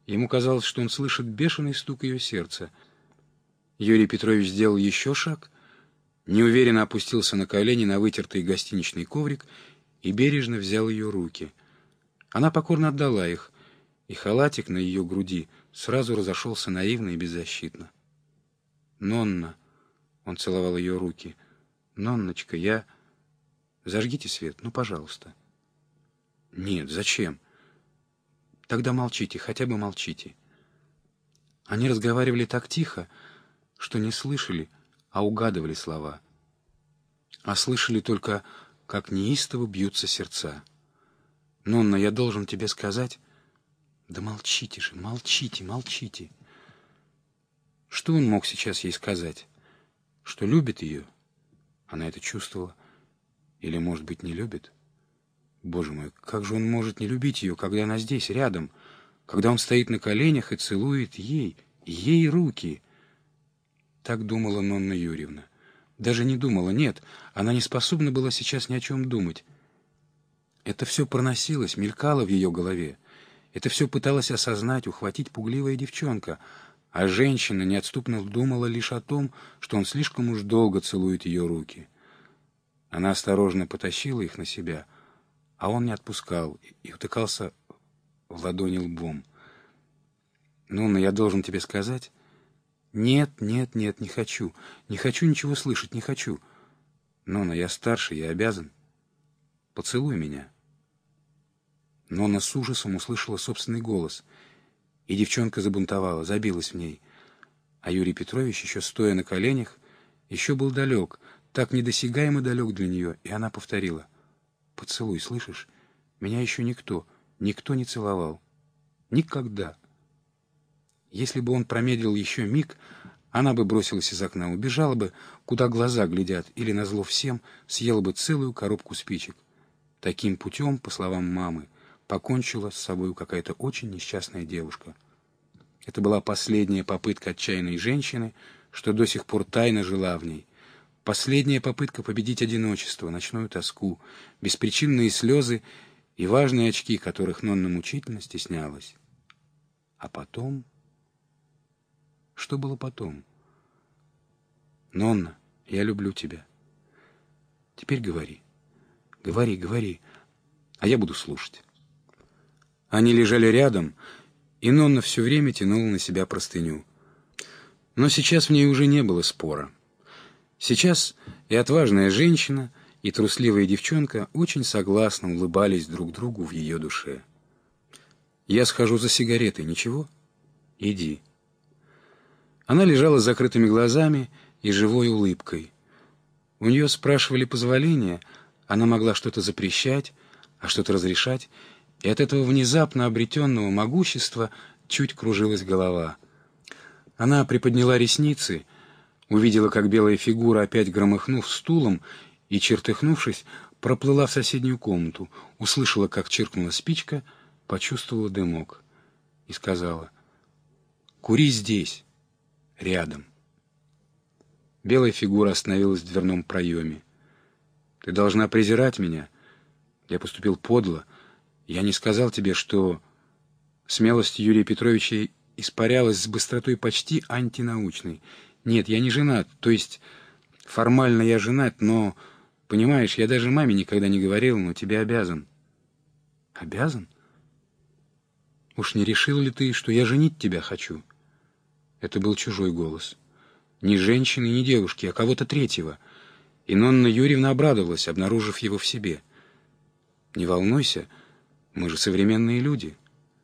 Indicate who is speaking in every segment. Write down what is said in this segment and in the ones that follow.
Speaker 1: Ему казалось, что он слышит бешеный стук ее сердца. Юрий Петрович сделал еще шаг, неуверенно опустился на колени на вытертый гостиничный коврик и бережно взял ее руки. Она покорно отдала их, и халатик на ее груди сразу разошелся наивно и беззащитно. «Нонна!» — он целовал ее руки. «Нонночка, я...» «Зажгите свет, ну, пожалуйста». «Нет, зачем?» «Тогда молчите, хотя бы молчите». Они разговаривали так тихо, что не слышали, а угадывали слова. А слышали только, как неистово бьются сердца. «Нонна, я должен тебе сказать...» «Да молчите же, молчите, молчите». Что он мог сейчас ей сказать? Что любит ее? Она это чувствовала. Или, может быть, не любит? Боже мой, как же он может не любить ее, когда она здесь, рядом, когда он стоит на коленях и целует ей руки? Так думала Нонна Юрьевна. Даже не думала, нет, она не способна была сейчас ни о чем думать. Это все проносилось, мелькало в ее голове. Это все пыталась осознать, ухватить пугливая девчонка, а женщина неотступно думала лишь о том, что он слишком уж долго целует ее руки. Она осторожно потащила их на себя, а он не отпускал и утыкался в ладони лбом. «Нонна, я должен тебе сказать...» «Нет, нет, нет, не хочу. Не хочу ничего слышать, не хочу. Нонна, я старше, я обязан. Поцелуй меня». Нонна с ужасом услышала собственный голос, и девчонка забунтовала, забилась в ней. А Юрий Петрович, еще стоя на коленях, еще был далек, так недосягаемо далек для нее, и она повторила: «Поцелуй, слышишь? Меня еще никто не целовал. Никогда». Если бы он промедлил еще миг, она бы бросилась из окна, убежала бы, куда глаза глядят, или, назло всем, съела бы целую коробку спичек. Таким путем, по словам мамы, покончила с собой какая-то очень несчастная девушка. Это была последняя попытка отчаянной женщины, что до сих пор тайно жила в ней. Последняя попытка победить одиночество, ночную тоску, беспричинные слезы и важные очки, которых Нонна мучительно стеснялась. А потом... Что было потом? «Нонна, я люблю тебя. Теперь говори. Говори, говори, а я буду слушать». Они лежали рядом, и Нонна все время тянула на себя простыню. Но сейчас в ней уже не было спора. Сейчас и отважная женщина, и трусливая девчонка очень согласно улыбались друг другу в ее душе. «Я схожу за сигаретой, ничего? Иди». Она лежала с закрытыми глазами и живой улыбкой. У нее спрашивали позволения, она могла что-то запрещать, а что-то разрешать, и от этого внезапно обретенного могущества чуть кружилась голова. Она приподняла ресницы, увидела, как белая фигура, опять громыхнув стулом и, чертыхнувшись, проплыла в соседнюю комнату, услышала, как чиркнула спичка, почувствовала дымок и сказала: «Кури здесь, рядом». Белая фигура остановилась в дверном проеме. «Ты должна презирать меня. Я поступил подло. Я не сказал тебе, что...» Смелость Юрия Петровича испарялась с быстротой почти антинаучной. «Нет, я не женат. То есть, формально я женат, но... Понимаешь, я даже маме никогда не говорил, но тебе обязан». «Обязан? Уж не решил ли ты, что я женить тебя хочу?» Это был чужой голос. Не женщины, не девушки, а кого-то третьего. И Нонна Юрьевна обрадовалась, обнаружив его в себе. «Не волнуйся, мы же современные люди».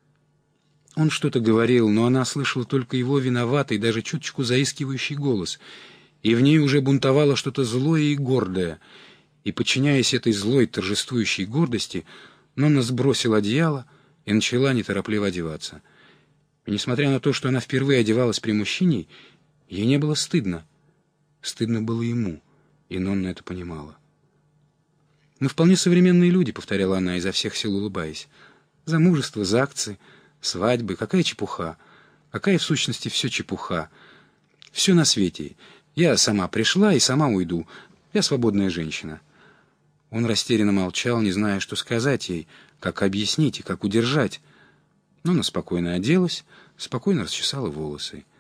Speaker 1: Он что-то говорил, но она слышала только его виноватый, даже чуточку заискивающий голос, и в ней уже бунтовало что-то злое и гордое. И, подчиняясь этой злой торжествующей гордости, Нонна сбросила одеяло и начала неторопливо одеваться. И, несмотря на то, что она впервые одевалась при мужчине, ей не было стыдно. Стыдно было ему, и Нонна это понимала. «Мы вполне современные люди», — повторяла она, изо всех сил улыбаясь. «Замужество, ЗАГСы, свадьбы, какая чепуха! Какая в сущности все чепуха! Все на свете. Я сама пришла и сама уйду. Я свободная женщина». Он растерянно молчал, не зная, что сказать ей, как объяснить и как удержать. Нонна спокойно оделась, спокойно расчесала волосы.